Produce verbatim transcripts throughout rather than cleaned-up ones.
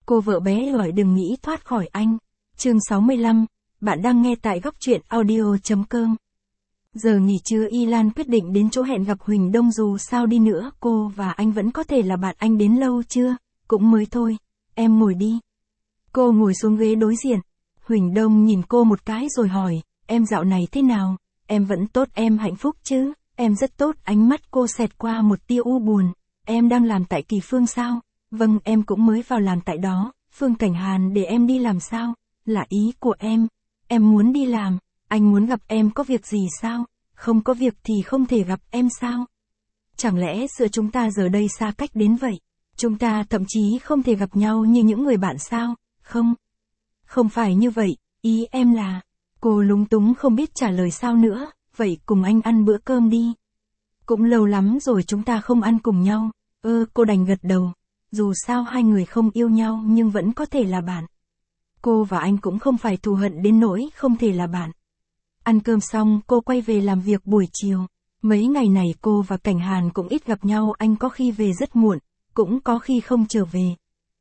Cô vợ bé gọi đừng nghĩ thoát khỏi anh. Chương sáu mươi lăm, bạn đang nghe tại góc truyện audio chấm com. Giờ nghỉ trưa Y Lan quyết định đến chỗ hẹn gặp Huỳnh Đông, dù sao đi nữa cô và anh vẫn có thể là bạn. Anh đến lâu chưa? Cũng mới thôi. Em ngồi đi. Cô ngồi xuống ghế đối diện. Huỳnh Đông nhìn cô một cái rồi hỏi, em dạo này thế nào? Em vẫn tốt, em hạnh phúc chứ? Em rất tốt. Ánh mắt cô xẹt qua một tia u buồn. Em đang làm tại Kỳ Phương sao? Vâng, em cũng mới vào làm tại đó. Phương Cảnh Hàn để em đi làm sao? Là ý của em. Em muốn đi làm. Anh muốn gặp em có việc gì sao? Không có việc thì không thể gặp em sao? Chẳng lẽ giữa chúng ta giờ đây xa cách đến vậy? Chúng ta thậm chí không thể gặp nhau như những người bạn sao? Không. Không phải như vậy, ý em là... Cô lúng túng không biết trả lời sao nữa. Vậy cùng anh ăn bữa cơm đi. Cũng lâu lắm rồi chúng ta không ăn cùng nhau. Ơ, cô đành gật đầu. Dù sao hai người không yêu nhau nhưng vẫn có thể là bạn. Cô và anh cũng không phải thù hận đến nỗi không thể là bạn. Ăn cơm xong cô quay về làm việc buổi chiều. Mấy ngày này cô và Cảnh Hàn cũng ít gặp nhau, anh có khi về rất muộn, cũng có khi không trở về.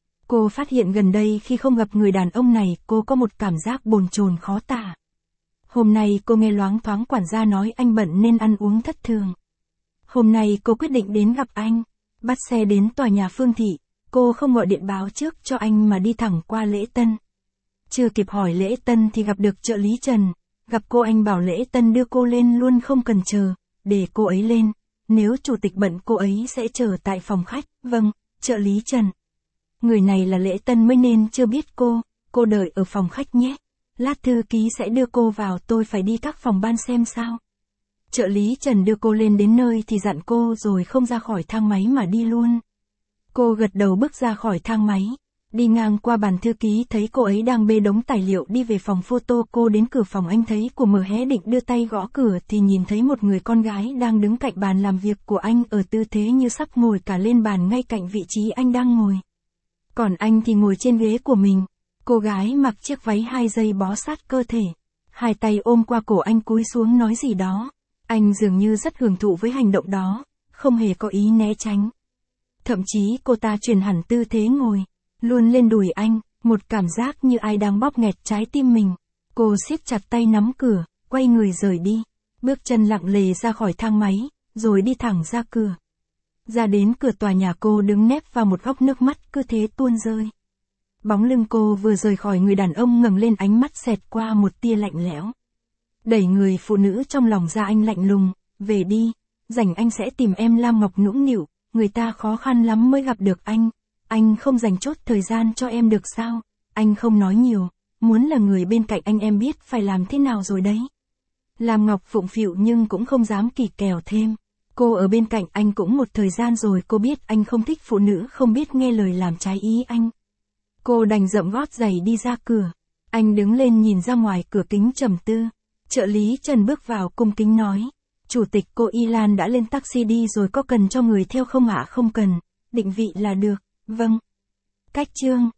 Cô phát hiện gần đây khi không gặp người đàn ông này cô có một cảm giác bồn chồn khó tả. Hôm nay cô nghe loáng thoáng quản gia nói anh bận nên ăn uống thất thường. Hôm nay cô quyết định đến gặp anh. Bắt xe đến tòa nhà Phương Thị, cô không gọi điện báo trước cho anh mà đi thẳng qua lễ tân. Chưa kịp hỏi lễ tân thì gặp được trợ lý Trần. Gặp cô anh bảo lễ tân đưa cô lên luôn không cần chờ, để cô ấy lên. Nếu chủ tịch bận cô ấy sẽ chờ tại phòng khách. Vâng, trợ lý Trần. Người này là lễ tân mới nên chưa biết cô, cô đợi ở phòng khách nhé. Lát thư ký sẽ đưa cô vào, tôi phải đi các phòng ban xem sao. Trợ lý Trần đưa cô lên đến nơi thì dặn cô rồi không ra khỏi thang máy mà đi luôn. Cô gật đầu bước ra khỏi thang máy. Đi ngang qua bàn thư ký thấy cô ấy đang bê đống tài liệu đi về phòng photo. Cô đến cửa phòng anh thấy của mở hé định đưa tay gõ cửa thì nhìn thấy một người con gái đang đứng cạnh bàn làm việc của anh ở tư thế như sắp ngồi cả lên bàn ngay cạnh vị trí anh đang ngồi. Còn anh thì ngồi trên ghế của mình. Cô gái mặc chiếc váy hai dây bó sát cơ thể. Hai tay ôm qua cổ anh cúi xuống nói gì đó. Anh dường như rất hưởng thụ với hành động đó, không hề có ý né tránh. Thậm chí cô ta chuyển hẳn tư thế ngồi, luôn lên đùi anh, một cảm giác như ai đang bóp nghẹt trái tim mình. Cô siết chặt tay nắm cửa, quay người rời đi, bước chân lặng lề ra khỏi thang máy, rồi đi thẳng ra cửa. Ra đến cửa tòa nhà cô đứng nép vào một góc, nước mắt cứ thế tuôn rơi. Bóng lưng cô vừa rời khỏi người đàn ông ngẩng lên, ánh mắt xẹt qua một tia lạnh lẽo. Đẩy người phụ nữ trong lòng ra, anh lạnh lùng, về đi, rảnh anh sẽ tìm em. Lam Ngọc nũng nịu, người ta khó khăn lắm mới gặp được anh, anh không dành chốt thời gian cho em được sao? Anh không nói nhiều, muốn là người bên cạnh anh em biết phải làm thế nào rồi đấy. Lam Ngọc phụng phịu nhưng cũng không dám kỳ kèo thêm. Cô ở bên cạnh anh cũng một thời gian rồi, cô biết anh không thích phụ nữ không biết nghe lời làm trái ý anh. Cô đành dậm gót giày đi ra cửa. Anh đứng lên nhìn ra ngoài cửa kính trầm tư. Trợ lý Trần bước vào cung kính nói, chủ tịch, cô Y Lan đã lên taxi đi rồi, có cần cho người theo không ạ? Không cần, định vị là được. Vâng. Cách chương